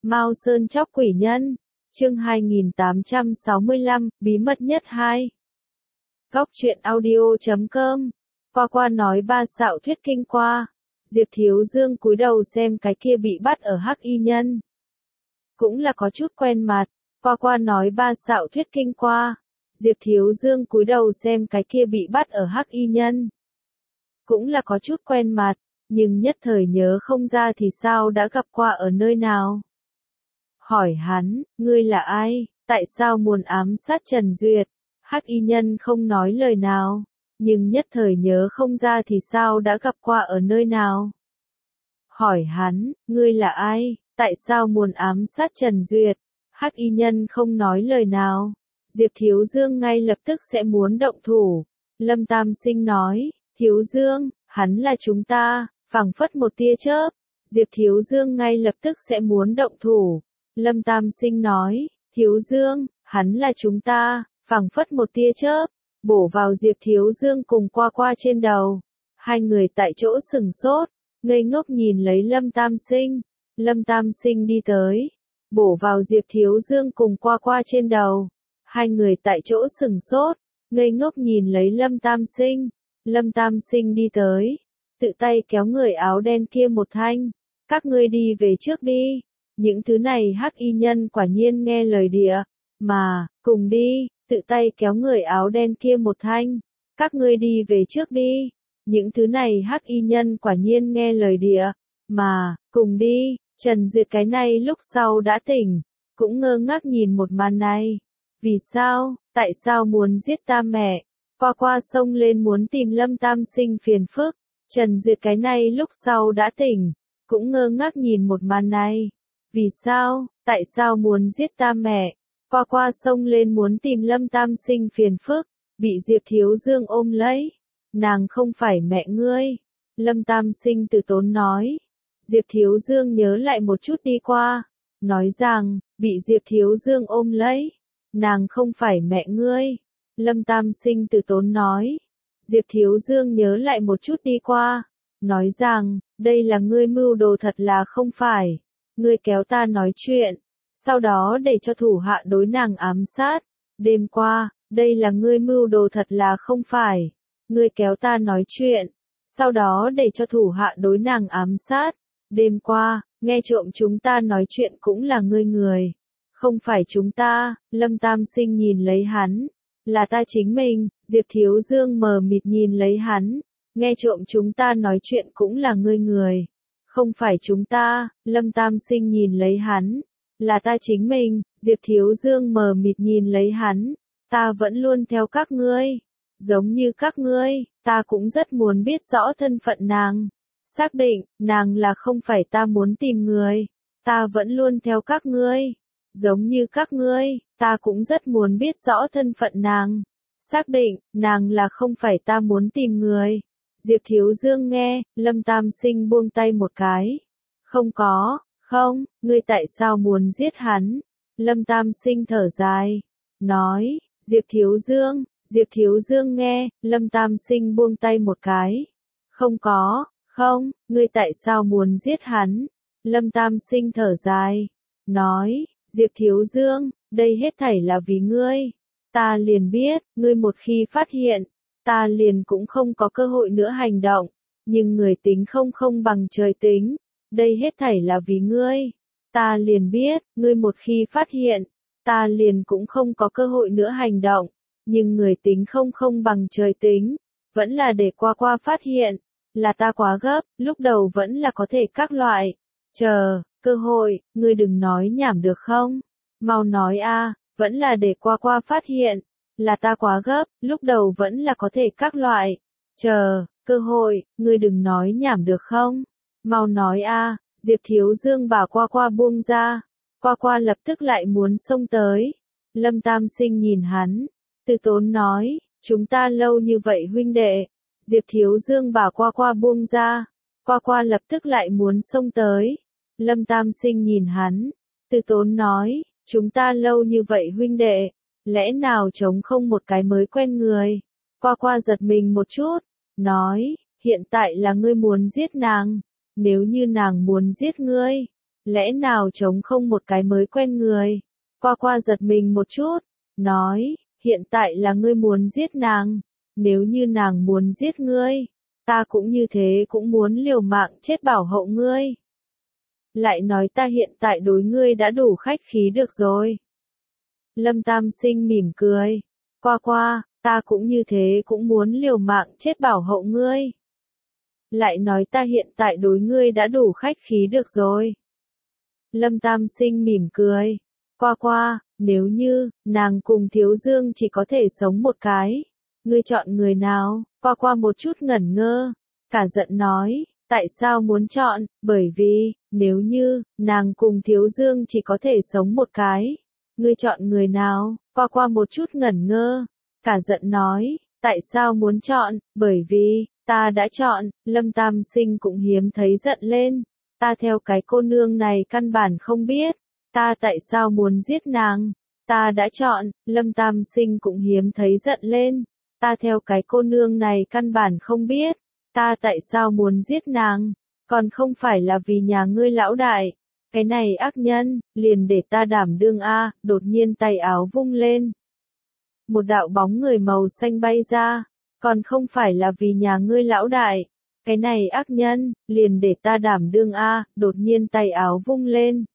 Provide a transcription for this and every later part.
Mao Sơn Chóc Quỷ Nhân, chương 2865, bí mật nhất 2. Góc truyện audio.com. Qua nói ba xạo thuyết kinh qua. Diệp Thiếu Dương cúi đầu xem cái kia bị bắt ở Hắc Y Nhân. Cũng là có chút quen mặt. Qua nói ba xạo thuyết kinh qua. Diệp Thiếu Dương cúi đầu xem cái kia bị bắt ở Hắc Y Nhân. Cũng là có chút quen mặt, nhưng nhất thời nhớ không ra thì sao đã gặp qua ở nơi nào. Hỏi hắn, ngươi là ai, tại sao muốn ám sát Trần Duyệt? Hắc Y Nhân không nói lời nào, nhưng nhất thời nhớ không ra thì sao đã gặp qua ở nơi nào. Hỏi hắn, ngươi là ai, tại sao muốn ám sát Trần Duyệt? Hắc Y Nhân không nói lời nào. Diệp Thiếu Dương ngay lập tức sẽ muốn động thủ. Lâm Tam Sinh nói, Thiếu Dương, hắn là chúng ta, phảng phất một tia chớp. Diệp Thiếu Dương ngay lập tức sẽ muốn động thủ. Lâm Tam Sinh nói, Thiếu Dương, hắn là chúng ta, phảng phất một tia chớp, bổ vào Diệp Thiếu Dương cùng qua trên đầu. Hai người tại chỗ sừng sốt, ngây ngốc nhìn lấy Lâm Tam Sinh. Lâm Tam Sinh đi tới, bổ vào Diệp Thiếu Dương cùng qua trên đầu. Hai người tại chỗ sừng sốt, ngây ngốc nhìn lấy Lâm Tam Sinh. Lâm Tam Sinh đi tới, tự tay kéo người áo đen kia một thanh. Các ngươi đi về trước đi. Những thứ này Hắc Y Nhân quả nhiên nghe lời địa, mà, cùng đi, tự tay kéo người áo đen kia một thanh. Các ngươi đi về trước đi. Những thứ này Hắc Y Nhân quả nhiên nghe lời địa, mà, cùng đi. Trần Duyệt cái này lúc sau đã tỉnh, cũng ngơ ngác nhìn một màn này. Vì sao, tại sao muốn giết ta mẹ? Qua sông lên muốn tìm Lâm Tam Sinh phiền phức. Trần Duyệt cái này lúc sau đã tỉnh, cũng ngơ ngác nhìn một màn này. Vì sao, tại sao muốn giết ta mẹ? Qua sông lên muốn tìm Lâm Tam Sinh phiền phức, bị Diệp Thiếu Dương ôm lấy. Nàng không phải mẹ ngươi. Lâm Tam Sinh từ tốn nói. Diệp Thiếu Dương nhớ lại một chút đi qua, nói rằng, bị Diệp Thiếu Dương ôm lấy. Nàng không phải mẹ ngươi. Lâm Tam Sinh từ tốn nói. Diệp Thiếu Dương nhớ lại một chút đi qua, nói rằng, đây là ngươi mưu đồ thật là không phải. Ngươi kéo ta nói chuyện, sau đó để cho thủ hạ đối nàng ám sát. Đêm qua, đây là ngươi mưu đồ thật là không phải. Ngươi kéo ta nói chuyện, sau đó để cho thủ hạ đối nàng ám sát. Đêm qua, nghe trộm chúng ta nói chuyện cũng là ngươi người. Không phải chúng ta. Lâm Tam Sinh nhìn lấy hắn. Là ta chính mình. Diệp Thiếu Dương mờ mịt nhìn lấy hắn. Nghe trộm chúng ta nói chuyện cũng là ngươi người. Không phải chúng ta. Lâm Tam Sinh nhìn lấy hắn. Là ta chính mình. Diệp Thiếu Dương mờ mịt nhìn lấy hắn. Ta vẫn luôn theo các ngươi. Giống như các ngươi, ta cũng rất muốn biết rõ thân phận nàng. Xác định, nàng là không phải ta muốn tìm người. Ta vẫn luôn theo các ngươi. Giống như các ngươi, ta cũng rất muốn biết rõ thân phận nàng. Xác định, nàng là không phải ta muốn tìm người. Diệp Thiếu Dương nghe, Lâm Tam Sinh buông tay một cái. Không có, không, ngươi tại sao muốn giết hắn? Lâm Tam Sinh thở dài, nói, Diệp Thiếu Dương nghe, Lâm Tam Sinh buông tay một cái. Không có, không, ngươi tại sao muốn giết hắn? Lâm Tam Sinh thở dài, nói, Diệp Thiếu Dương, đây hết thảy là vì ngươi. Ta liền biết, ngươi một khi phát hiện, ta liền cũng không có cơ hội nữa hành động. Nhưng người tính không bằng trời tính. Đây hết thảy là vì ngươi. Ta liền biết, ngươi một khi phát hiện, ta liền cũng không có cơ hội nữa hành động. Nhưng người tính không bằng trời tính. Vẫn là để qua phát hiện. Là ta quá gấp, lúc đầu vẫn là có thể các loại. Chờ, cơ hội, ngươi đừng nói nhảm được không? Mau nói a, vẫn là để qua phát hiện. Là ta quá gấp, lúc đầu vẫn là có thể các loại. Chờ, cơ hội, ngươi đừng nói nhảm được không? Mau nói a. Diệp Thiếu Dương bảo qua buông ra. Qua lập tức lại muốn xông tới. Lâm Tam Sinh nhìn hắn, từ tốn nói, chúng ta lâu như vậy huynh đệ. Diệp Thiếu Dương bảo qua buông ra. Qua lập tức lại muốn xông tới. Lâm Tam Sinh nhìn hắn, từ tốn nói, chúng ta lâu như vậy huynh đệ, lẽ nào trống không một cái mới quen người? Qua giật mình một chút, nói, hiện tại là ngươi muốn giết nàng, nếu như nàng muốn giết ngươi, Lẽ nào trống không một cái mới quen người? Qua qua giật mình một chút, nói, hiện tại là ngươi muốn giết nàng, nếu như nàng muốn giết ngươi, ta cũng như thế cũng muốn liều mạng chết bảo hộ ngươi. Lại nói ta hiện tại đối ngươi đã đủ khách khí được rồi. Lâm Tam Sinh mỉm cười, qua qua, ta cũng như thế cũng muốn liều mạng chết bảo hộ ngươi. Lại nói ta hiện tại đối ngươi đã đủ khách khí được rồi. Lâm Tam Sinh mỉm cười, qua qua, nếu như, nàng cùng Thiếu Dương chỉ có thể sống một cái, ngươi chọn người nào? Qua qua một chút ngẩn ngơ, cả giận nói, tại sao muốn chọn, bởi vì, nếu như, nàng cùng Thiếu Dương chỉ có thể sống một cái, ngươi chọn người nào? Qua qua một chút ngẩn ngơ, cả giận nói, tại sao muốn chọn, bởi vì, ta đã chọn. Lâm Tam Sinh cũng hiếm thấy giận lên, ta theo cái cô nương này căn bản không biết, ta tại sao muốn giết nàng, ta đã chọn. Lâm Tam Sinh cũng hiếm thấy giận lên, ta theo cái cô nương này căn bản không biết, ta tại sao muốn giết nàng, còn không phải là vì nhà ngươi lão đại, cái này ác nhân, liền để ta đảm đương a. Đột nhiên tay áo vung lên, một đạo bóng người màu xanh bay ra, còn không phải là vì nhà ngươi lão đại, cái này ác nhân, liền để ta đảm đương a. Đột nhiên tay áo vung lên,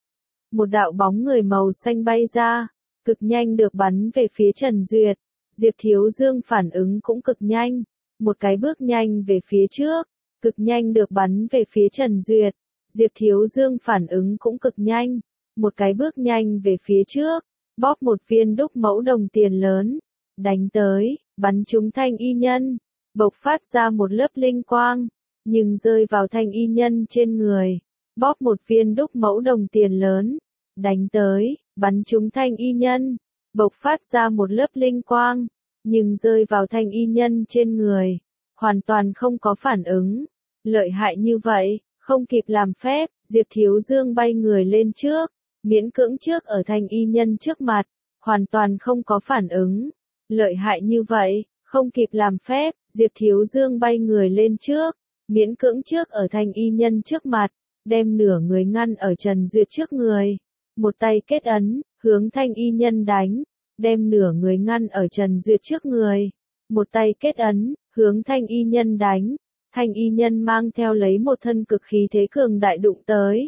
một đạo bóng người màu xanh bay ra, cực nhanh được bắn về phía Trần Duyệt. Diệp Thiếu Dương phản ứng cũng cực nhanh, một cái bước nhanh về phía trước, cực nhanh được bắn về phía Trần Duyệt. Diệp Thiếu Dương phản ứng cũng cực nhanh, một cái bước nhanh về phía trước, bóp một viên đúc mẫu đồng tiền lớn, đánh tới, bắn trúng Thanh Y Nhân, bộc phát ra một lớp linh quang, nhưng rơi vào Thanh Y Nhân trên người, bóp một viên đúc mẫu đồng tiền lớn, đánh tới, bắn trúng Thanh Y Nhân, bộc phát ra một lớp linh quang, nhưng rơi vào Thanh Y Nhân trên người, hoàn toàn không có phản ứng. Lợi hại như vậy, không kịp làm phép, Diệp Thiếu Dương bay người lên trước, miễn cưỡng trước ở Thanh Y Nhân trước mặt, hoàn toàn không có phản ứng. Lợi hại như vậy, không kịp làm phép, Diệp Thiếu Dương bay người lên trước, miễn cưỡng trước ở Thanh Y Nhân trước mặt, đem nửa người ngăn ở Trần Duyệt trước người, một tay kết ấn, hướng Thanh Y Nhân đánh, đem nửa người ngăn ở Trần Duyệt trước người, một tay kết ấn, hướng Thanh Y Nhân đánh. Thanh Y Nhân mang theo lấy một thân cực khí thế cường đại đụng tới.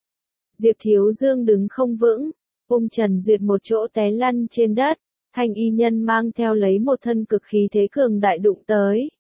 Diệp Thiếu Dương đứng không vững, Trần Duyệt một chỗ té lăn trên đất. Thanh Y Nhân mang theo lấy một thân cực khí thế cường đại đụng tới.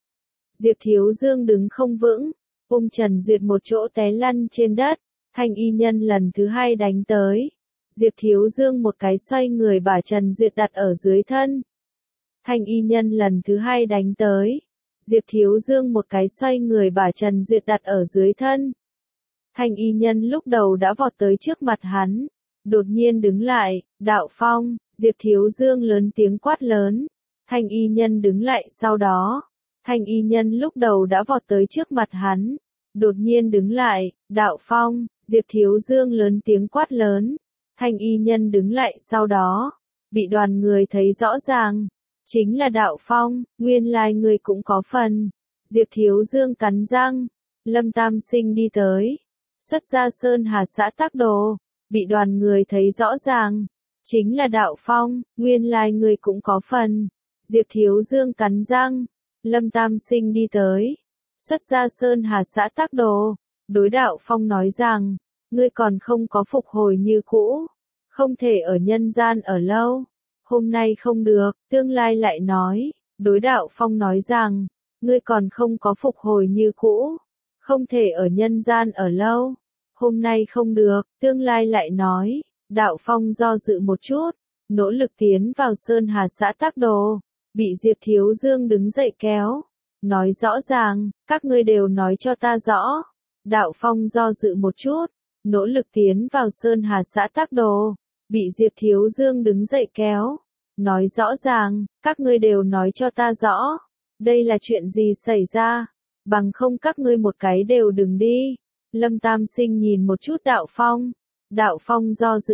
Diệp Thiếu Dương đứng không vững, Trần Duyệt một chỗ té lăn trên đất. Thanh Y Nhân lần thứ hai đánh tới. Diệp Thiếu Dương một cái xoay người把Trần Duyệt đặt ở dưới thân. Thanh Y Nhân lần thứ hai đánh tới. Diệp Thiếu Dương một cái xoay người把Trần Duyệt đặt ở dưới thân. Thanh Y Nhân lúc đầu đã vọt tới trước mặt hắn, đột nhiên đứng lại, đạo phong. Diệp Thiếu Dương lớn tiếng quát lớn. Thanh Y Nhân đứng lại sau đó. Thanh Y Nhân lúc đầu đã vọt tới trước mặt hắn, đột nhiên đứng lại, đạo phong. Diệp Thiếu Dương lớn tiếng quát lớn. Thanh Y Nhân đứng lại sau đó, bị đoàn người thấy rõ ràng, chính là đạo phong, nguyên lai người cũng có phần. Diệp Thiếu Dương cắn răng, Lâm Tam Sinh đi tới, xuất ra Sơn Hà xã tác đồ, bị đoàn người thấy rõ ràng, chính là đạo phong, nguyên lai người cũng có phần. Diệp Thiếu Dương cắn răng, Lâm Tam Sinh đi tới, xuất ra Sơn Hà xã tác đồ, đối đạo phong nói rằng, ngươi còn không có phục hồi như cũ, không thể ở nhân gian ở lâu, hôm nay không được, tương lai lại nói, đối đạo phong nói rằng, ngươi còn không có phục hồi như cũ, không thể ở nhân gian ở lâu, hôm nay không được, tương lai lại nói, đạo phong do dự một chút, nỗ lực tiến vào Sơn Hà xã tác đồ, bị Diệp Thiếu Dương đứng dậy kéo, nói rõ ràng, các ngươi đều nói cho ta rõ, đạo phong do dự một chút, nỗ lực tiến vào Sơn Hà xã tác đồ, bị Diệp Thiếu Dương đứng dậy kéo, nói rõ ràng, các ngươi đều nói cho ta rõ, đây là chuyện gì xảy ra, bằng không các ngươi một cái đều đừng đi. Lâm Tam Sinh nhìn một chút đạo phong do dự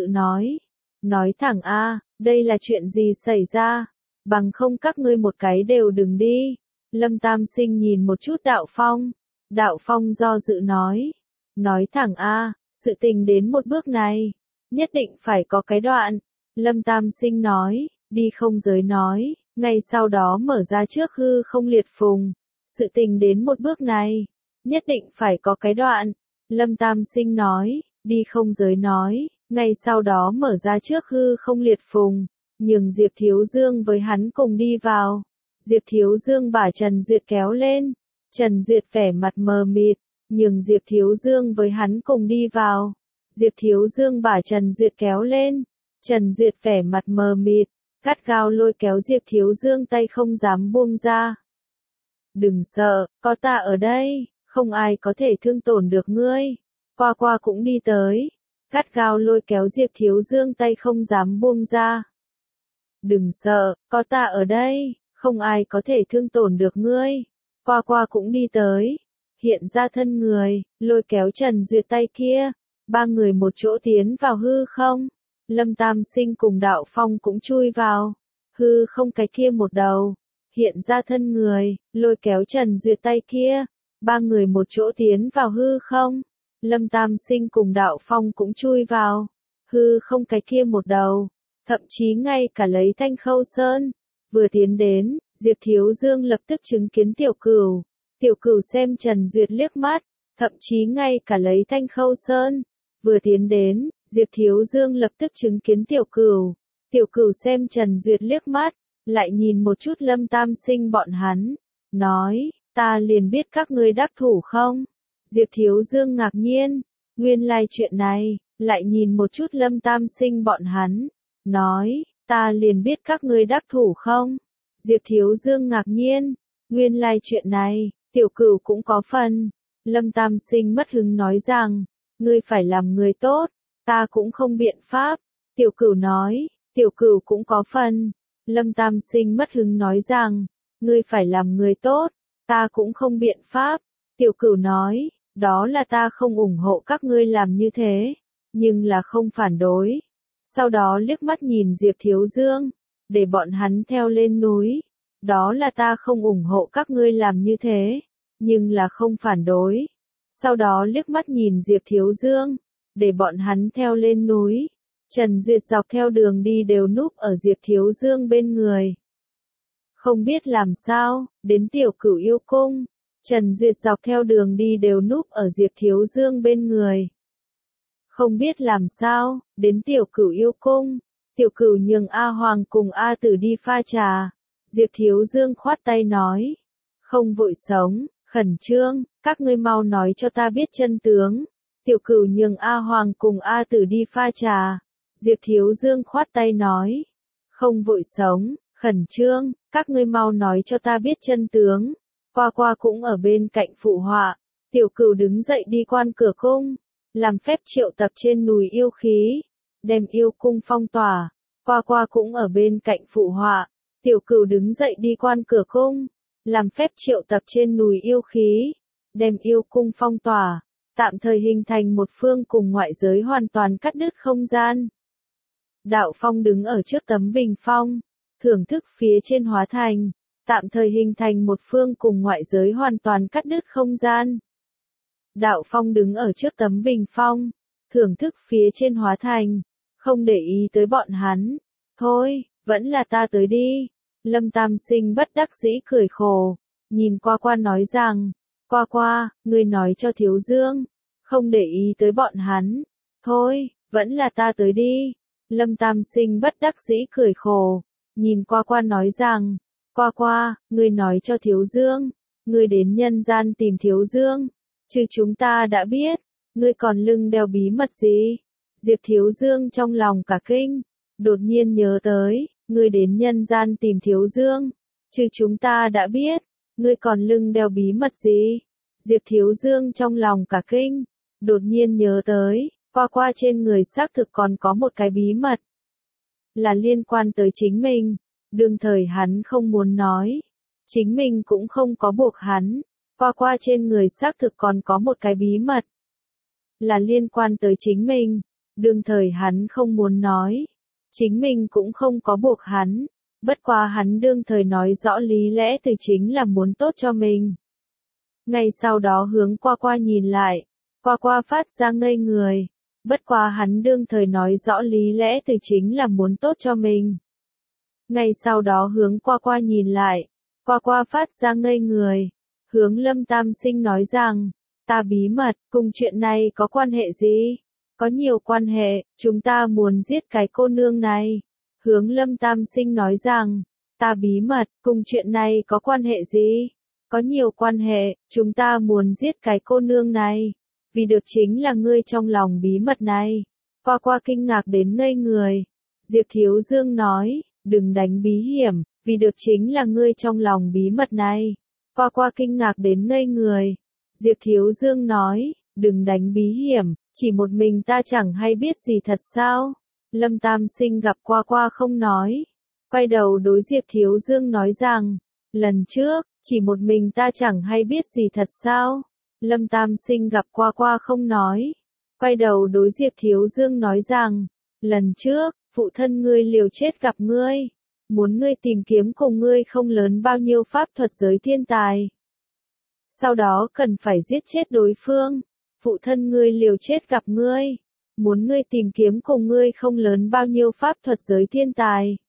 nói thẳng a, đây là chuyện gì xảy ra, bằng không các ngươi một cái đều đừng đi. Lâm Tam Sinh nhìn một chút đạo phong do dự nói thẳng a, Sự tình đến một bước này, nhất định phải có cái đoạn. Lâm Tam Sinh nói, đi không giới nói, ngay sau đó mở ra trước hư không liệt phùng. Sự tình đến một bước này, nhất định phải có cái đoạn. Lâm Tam Sinh nói, đi không giới nói, ngay sau đó mở ra trước hư không liệt phùng, nhường Diệp Thiếu Dương với hắn cùng đi vào. Diệp Thiếu Dương把Trần Duyệt kéo lên, Trần Duyệt vẻ mặt mờ mịt, nhường Diệp Thiếu Dương với hắn cùng đi vào. Diệp Thiếu Dương把Trần Duyệt kéo lên, Trần Duyệt vẻ mặt mờ mịt, gắt gao lôi kéo Diệp Thiếu Dương tay không dám buông ra. Đừng sợ, có ta ở đây, không ai có thể thương tổn được ngươi. Qua qua cũng đi tới, gắt gao lôi kéo Diệp Thiếu Dương tay không dám buông ra. Đừng sợ, có ta ở đây, không ai có thể thương tổn được ngươi. Qua qua cũng đi tới, hiện ra thân người, lôi kéo Trần Duyệt tay kia, ba người một chỗ tiến vào hư không. Lâm Tam Sinh cùng Đạo Phong cũng chui vào hư không cái kia một đầu, hiện ra thân người, lôi kéo Trần Duyệt tay kia, ba người một chỗ tiến vào hư không. Lâm Tam Sinh cùng Đạo Phong cũng chui vào hư không cái kia một đầu, thậm chí ngay cả lấy Thanh Khâu Sơn vừa tiến đến, Diệp Thiếu Dương lập tức chứng kiến Tiểu Cửu. Tiểu Cửu xem Trần Duyệt liếc mắt, thậm chí ngay cả lấy Thanh Khâu Sơn vừa tiến đến, Diệp Thiếu Dương lập tức chứng kiến Tiểu Cửu. Tiểu Cửu xem Trần Duyệt liếc mắt, lại nhìn một chút Lâm Tam Sinh bọn hắn, nói, ta liền biết các ngươi đắc thủ không? Diệp Thiếu Dương ngạc nhiên, nguyên lai chuyện này, lại nhìn một chút Lâm Tam Sinh bọn hắn, nói, ta liền biết các ngươi đắc thủ không? Diệp Thiếu Dương ngạc nhiên, nguyên lai chuyện này, Tiểu Cửu cũng có phần. Lâm Tam Sinh mất hứng nói rằng, ngươi phải làm người tốt, ta cũng không biện pháp. Tiểu Cửu nói, Tiểu Cửu cũng có phần. Lâm Tam Sinh mất hứng nói rằng, ngươi phải làm người tốt, ta cũng không biện pháp. Tiểu Cửu nói, đó là ta không ủng hộ các ngươi làm như thế, nhưng là không phản đối. Sau đó liếc mắt nhìn Diệp Thiếu Dương, để bọn hắn theo lên núi. Đó là ta không ủng hộ các ngươi làm như thế, nhưng là không phản đối. Sau đó liếc mắt nhìn Diệp Thiếu Dương, để bọn hắn theo lên núi. Trần Duyệt dọc theo đường đi đều núp ở Diệp Thiếu Dương bên người. Không biết làm sao, đến Tiểu Cửu yêu cung, Trần Duyệt dọc theo đường đi đều núp ở Diệp Thiếu Dương bên người. Không biết làm sao, đến Tiểu Cửu yêu cung, Tiểu Cửu nhường A Hoàng cùng A Tử đi pha trà. Diệp Thiếu Dương khoát tay nói, không vội sống, khẩn trương, các ngươi mau nói cho ta biết chân tướng. Tiểu Cửu nhường A Hoàng cùng A Tử đi pha trà. Diệp Thiếu Dương khoát tay nói, không vội sống, khẩn trương, các ngươi mau nói cho ta biết chân tướng. Qua qua cũng ở bên cạnh phụ họa. Tiểu Cửu đứng dậy đi quan cửa cung, làm phép triệu tập trên núi yêu khí, đem yêu cung phong tỏa. Qua qua cũng ở bên cạnh phụ họa. Tiểu Cửu đứng dậy đi quan cửa cung, làm phép triệu tập trên núi yêu khí, đem yêu cung phong tỏa, tạm thời hình thành một phương cùng ngoại giới hoàn toàn cắt đứt không gian. Đạo Phong đứng ở trước tấm bình phong, thưởng thức phía trên hóa thành, tạm thời hình thành một phương cùng ngoại giới hoàn toàn cắt đứt không gian. Đạo Phong đứng ở trước tấm bình phong, thưởng thức phía trên hóa thành, không để ý tới bọn hắn. Thôi, vẫn là ta tới đi. Lâm Tam Sinh bất đắc dĩ cười khổ, nhìn qua qua nói rằng, qua qua, ngươi nói cho Thiếu Dương, không để ý tới bọn hắn. Thôi, vẫn là ta tới đi. Lâm Tam Sinh bất đắc dĩ cười khổ, nhìn qua qua nói rằng, qua qua, ngươi nói cho Thiếu Dương, ngươi đến nhân gian tìm Thiếu Dương, chứ chúng ta đã biết, ngươi còn lưng đeo bí mật gì? Diệp Thiếu Dương trong lòng cả kinh, đột nhiên nhớ tới, ngươi đến nhân gian tìm Thiếu Dương, chứ chúng ta đã biết, ngươi còn lưng đeo bí mật gì? Diệp Thiếu Dương trong lòng cả kinh, đột nhiên nhớ tới, qua qua trên người xác thực còn có một cái bí mật, là liên quan tới chính mình, đương thời hắn không muốn nói, chính mình cũng không có buộc hắn, qua qua trên người xác thực còn có một cái bí mật, là liên quan tới chính mình, đương thời hắn không muốn nói, chính mình cũng không có buộc hắn, bất quá hắn đương thời nói rõ lý lẽ từ chính là muốn tốt cho mình. Ngay sau đó hướng qua qua nhìn lại, Qua phát ra ngây người. Bất quá hắn đương thời nói rõ lý lẽ từ chính là muốn tốt cho mình. Ngay sau đó hướng qua nhìn lại. Qua phát ra ngây người. Hướng Lâm Tam Sinh nói rằng, ta bí mật, cùng chuyện này có quan hệ gì? Có nhiều quan hệ, chúng ta muốn giết cái cô nương này. Hướng Lâm Tam Sinh nói rằng, ta bí mật, cùng chuyện này có quan hệ gì? Có nhiều quan hệ, chúng ta muốn giết cái cô nương này. Vì được chính là ngươi trong lòng bí mật này. Qua kinh ngạc đến ngây người. Diệp Thiếu Dương nói, đừng đánh bí hiểm, vì được chính là ngươi trong lòng bí mật này. Qua kinh ngạc đến ngây người. Diệp Thiếu Dương nói, đừng đánh bí hiểm, chỉ một mình ta chẳng hay biết gì thật sao? Lâm Tam Sinh gặp qua không nói. Quay đầu đối Diệp Thiếu Dương nói rằng, lần trước, chỉ một mình ta chẳng hay biết gì thật sao? Lâm Tam Sinh gặp qua không nói. Quay đầu đối Diệp Thiếu Dương nói rằng, lần trước, phụ thân ngươi liều chết gặp ngươi. Muốn ngươi tìm kiếm cùng ngươi không lớn bao nhiêu pháp thuật giới thiên tài. Sau đó cần phải giết chết đối phương. Phụ thân ngươi liều chết gặp ngươi. Muốn ngươi tìm kiếm cùng ngươi không lớn bao nhiêu pháp thuật giới thiên tài.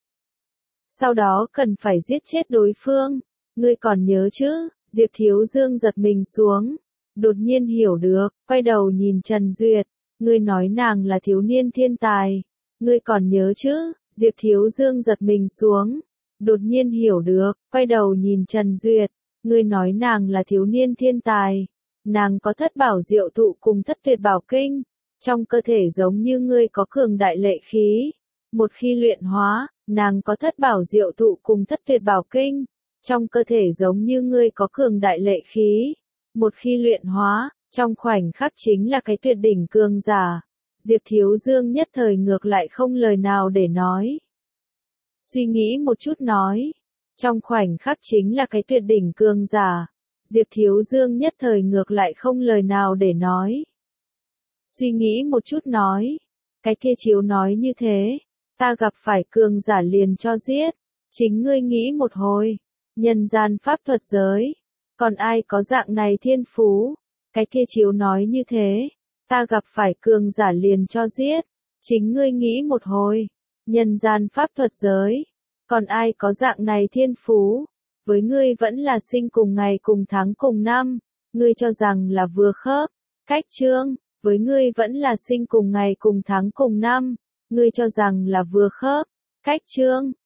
Sau đó cần phải giết chết đối phương. Ngươi còn nhớ chứ? Diệp Thiếu Dương giật mình xuống. Đột nhiên hiểu được, quay đầu nhìn Trần Duyệt. Ngươi nói nàng là thiếu niên thiên tài. Ngươi còn nhớ chứ? Diệp Thiếu Dương giật mình xuống. Đột nhiên hiểu được, quay đầu nhìn Trần Duyệt. Ngươi nói nàng là thiếu niên thiên tài. Nàng có thất bảo diệu thụ cùng thất tuyệt bảo kinh. Trong cơ thể giống như ngươi có cường đại lệ khí. Một khi luyện hóa, nàng có thất bảo diệu thụ cùng thất tuyệt bảo kinh. Trong cơ thể giống như ngươi có cường đại lệ khí. Một khi luyện hóa, trong khoảnh khắc chính là cái tuyệt đỉnh cường giả. Diệp Thiếu Dương nhất thời ngược lại không lời nào để nói. Suy nghĩ một chút nói. Trong khoảnh khắc chính là cái tuyệt đỉnh cường giả. Diệp Thiếu Dương nhất thời ngược lại không lời nào để nói. Suy nghĩ một chút nói. Cái kia chiếu nói như thế. Ta gặp phải cường giả liền cho giết. Chính ngươi nghĩ một hồi. Nhân gian pháp thuật giới. Còn ai có dạng này thiên phú? Cái kia chiếu nói như thế. Ta gặp phải cường giả liền cho giết. Chính ngươi nghĩ một hồi. Nhân gian pháp thuật giới. Còn ai có dạng này thiên phú? Với ngươi vẫn là sinh cùng ngày cùng tháng cùng năm. Ngươi cho rằng là vừa khớp. Cách chương. Với ngươi vẫn là sinh cùng ngày cùng tháng cùng năm. Ngươi cho rằng là vừa khớp. Cách chương.